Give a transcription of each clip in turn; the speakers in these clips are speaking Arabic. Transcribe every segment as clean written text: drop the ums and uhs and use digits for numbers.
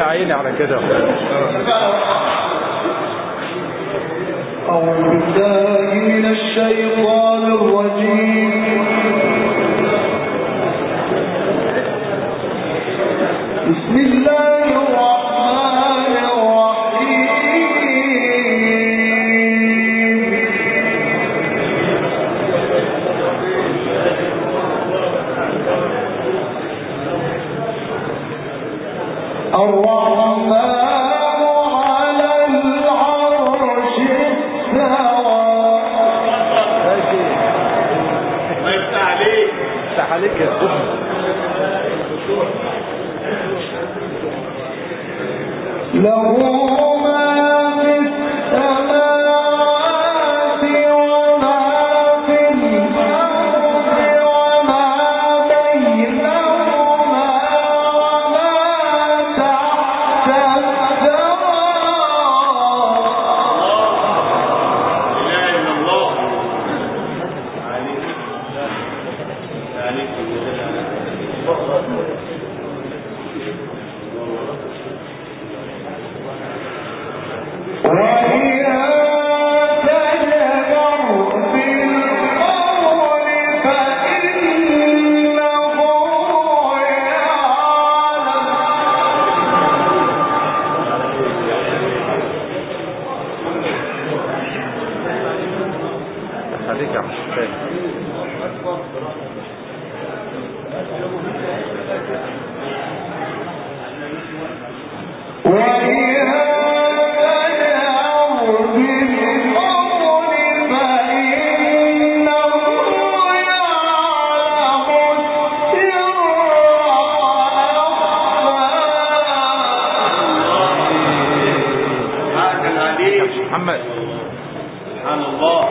يا عيني على كده. أعوذ بالله من الشيطان الرجيم. بسم الله الرحمن الرحيم. الرحمن على العرش استوى. الله يفتح عليك. يفتح عليك يا أخي. له ما في السماوات وما في الأرض وما بينهما وما تحت الثرى. لا إله إلا الله. عليك. عليك يا حسين. محمد سبحان الله.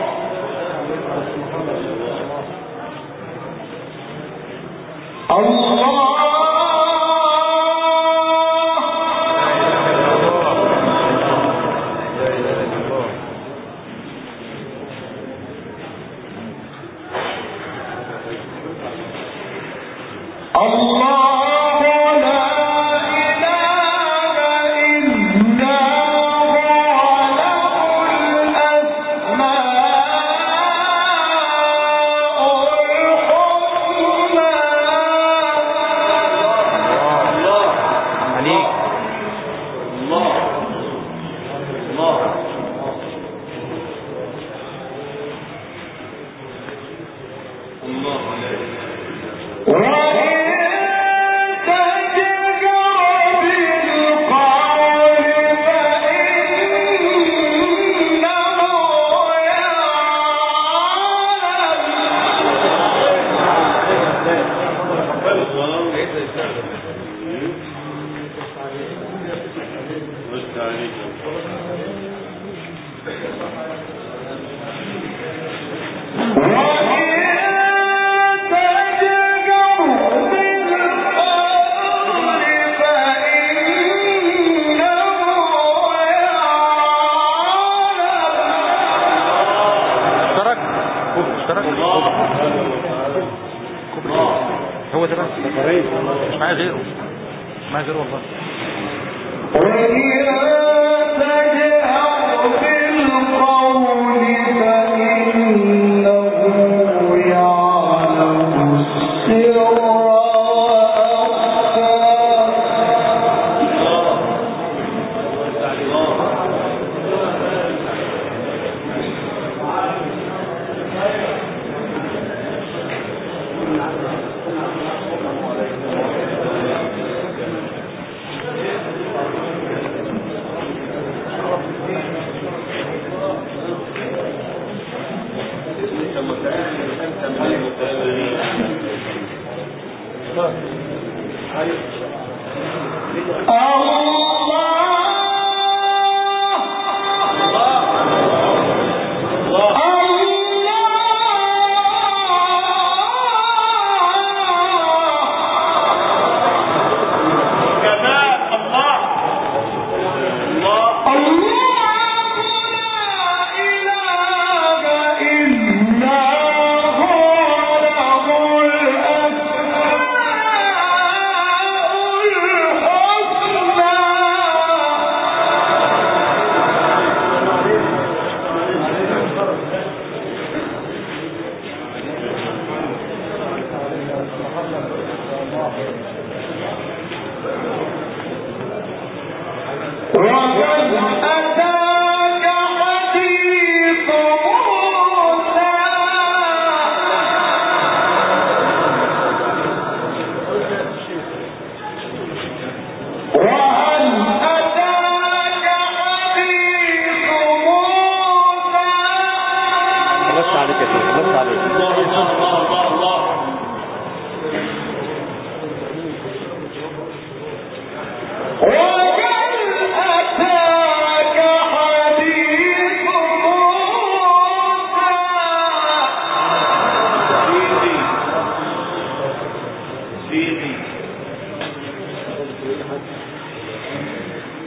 هو ده بس مش معايا غيره، مش معايا غيره والله.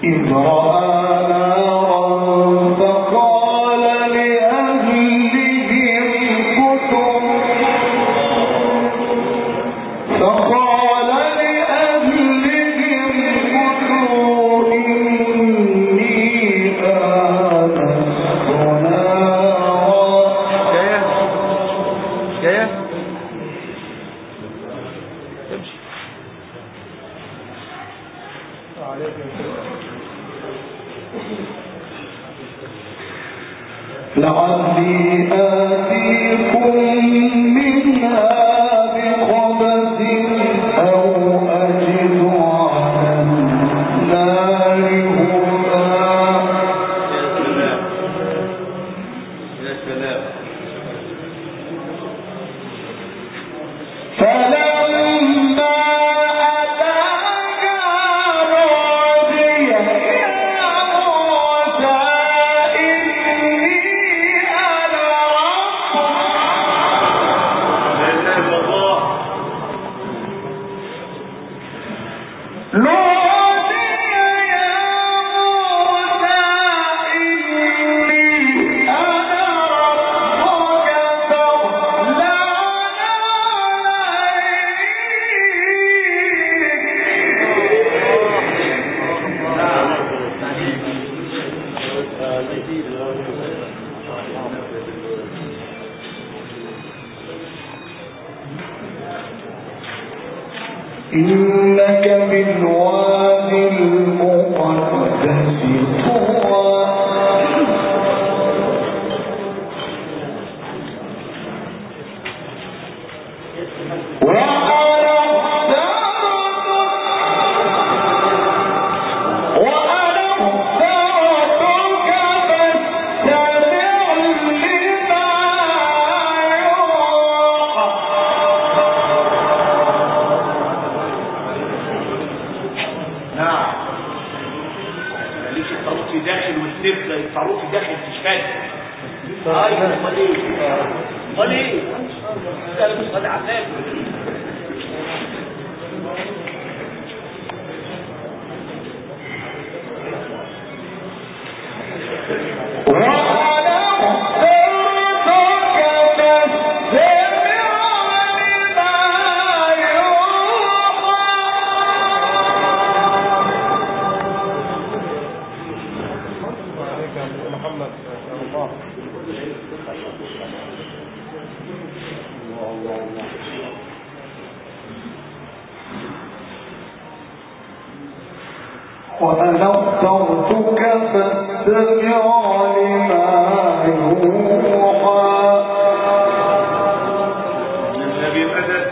إذ رأى نارا فقال لأهلهم كثوا إني آنست نارا. جاية تمشي لعلي آتيكم منها بقبس أو أجد على النار هدى. يا سلام. فلما أتاها نودي يا موسى إني أنا ربك. لا اله الا الله. نودي يا موسى إني أنا ربك فاخلع إنك بالوادي المقدس طوى. وأنا اخترتك فاستمع لما يوحى. نعم. ماليش الطاروسي داخل والسبزة الطاروسي داخل تشهد. ايوه امال ايه؟ امال ايه؟ ده مش صالح عذاب. وأنا اخترتك فاستمع لما يوحى. محمد الله وأنا اخترتك فاستمع لما يوحى. النبي مدد.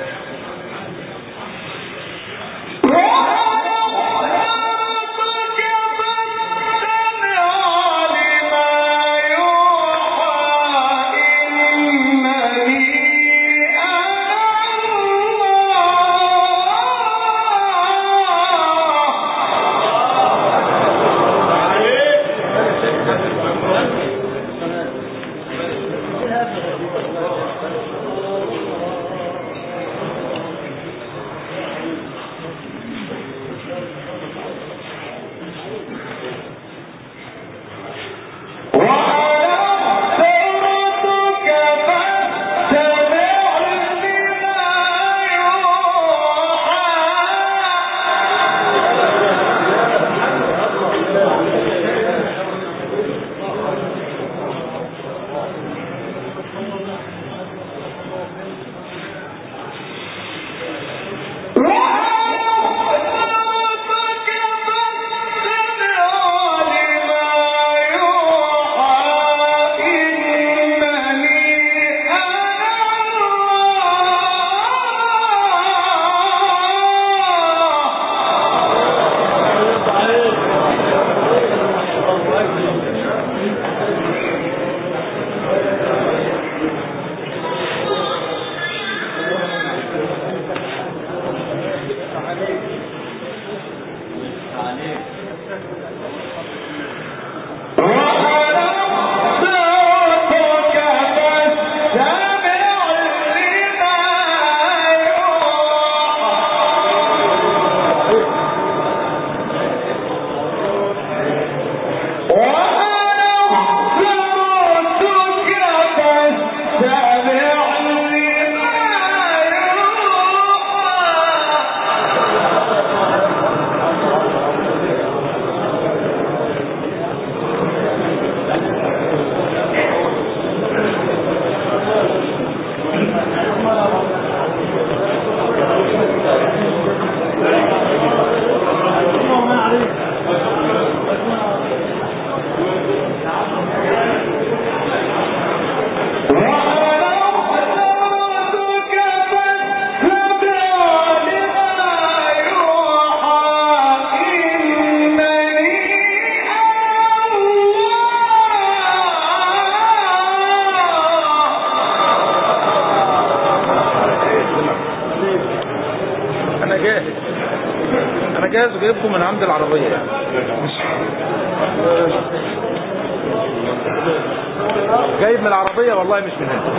جايبكم من عند العربية يعني جايب من العربية والله مش من هنا.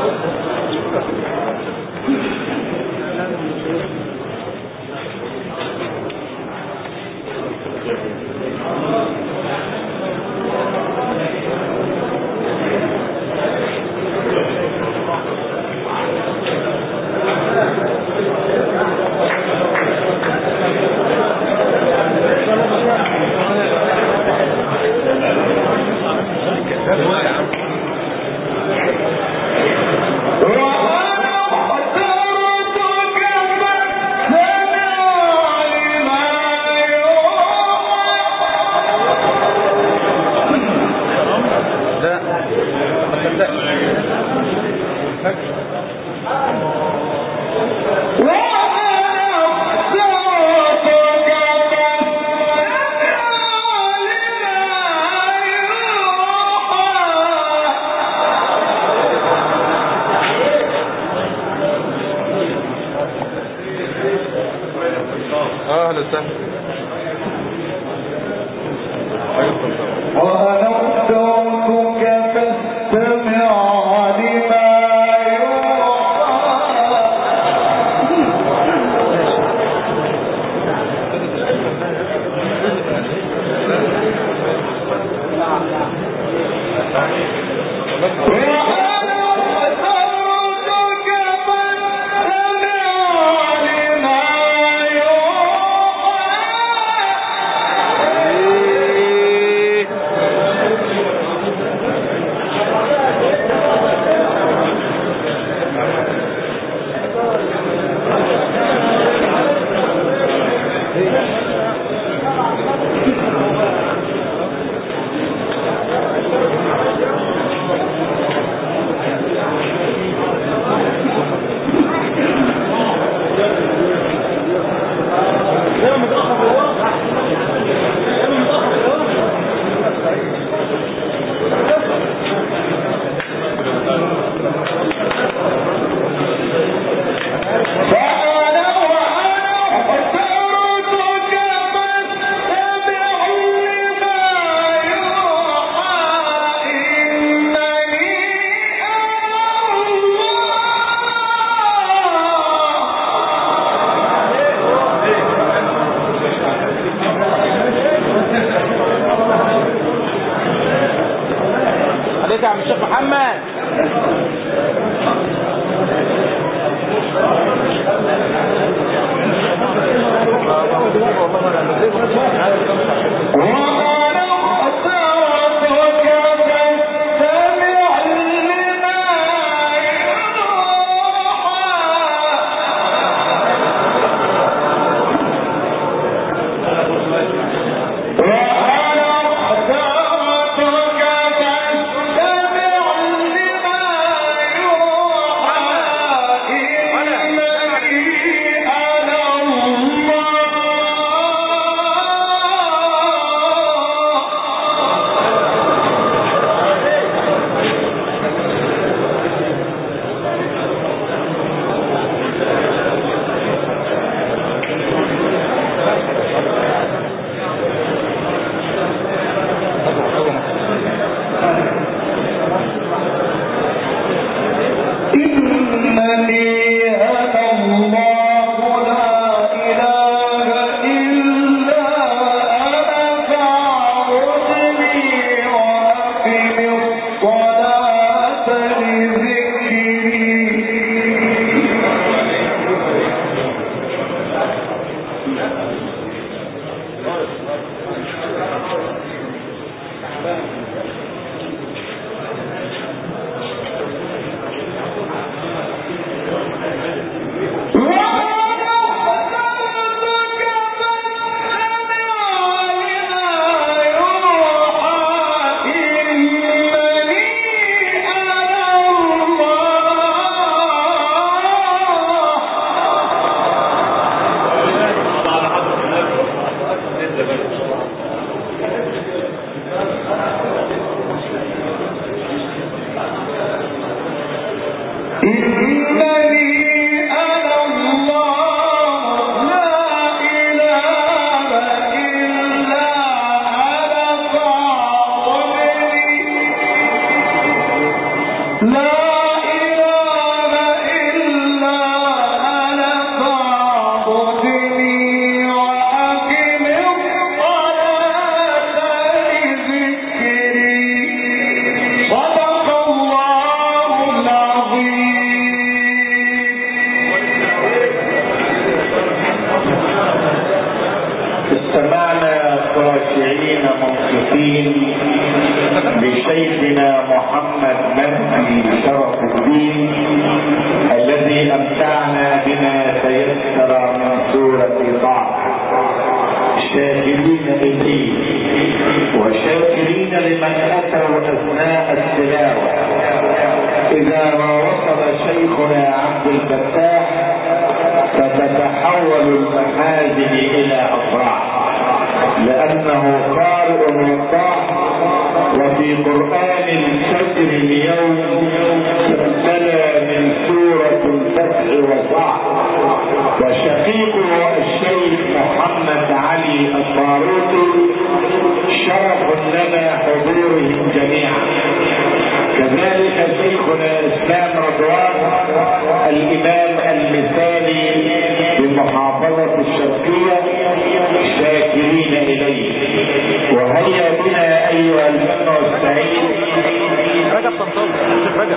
منصفين لشيخنا محمد مهدي شرف الدين الذي امتعنا بما تيسر من سورة طه، شاكرين إليه وشاكرين لمن أتوا أثناء التلاوة. إذا ما وصل شيخنا عبد الفتاح فتتحول المحازن إلى أفراح، لأنه قارئ وطاح، وفي قرآن الفجر اليوم تمتلى من سورة الفتح وصاح. وشقيقه الشيخ محمد علي الطاروطي شرف لنا حضورهم جميعا، كذلك شيخنا اسلام رضوان الامام المثالي بالمحافظة الشرقية، شاكرين اليه. وهيا بنا ايها الفتى السعيد رجب طنطاوي شيخ رجب.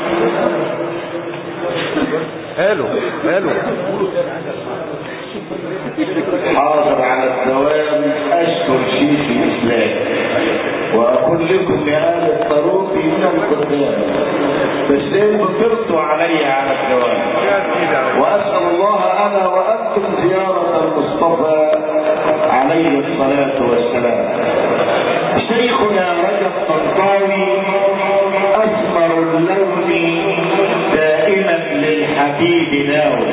هالو حاضر على الدوام اشكر شيخ الاسلام، واقول لكم يا اهل الطاروطي من القدام، بس انتم ترضوا علي على الدوام، واسال الله انا وانتم زياره المصطفى عليه الصلاه والسلام. شيخنا رجب طنطاوي اسمر اللون دائما للحبيب ناوي.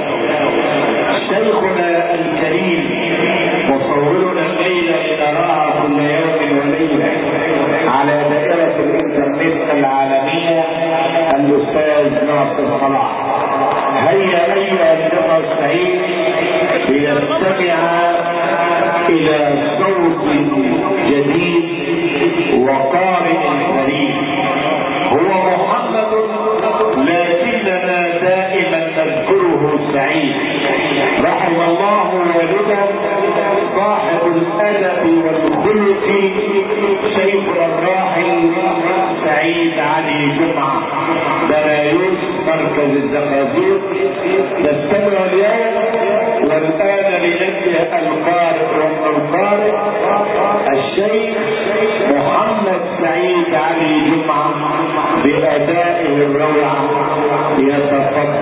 شيخنا الكريم مصورنا الليله لنراها كل يوم وليله على دائره الانترنت العالميه الاستاذ ناصر صلاح. هيا ايها اللقاء السعيد لنستمع الى صوت جديد وقارئ كريم، هو محمد لكننا دائما نذكره سعيد. رحم الله والدا صاحب الادب والخلق شيخنا الراحل سعيد علي جمعه بنايوس مركز الزقازيق. نستمع اليوم والان لنبدا القارئ وابن القارئ الشيخ محمد سعيد علي جمعه بادائه الروعه. يتفضل.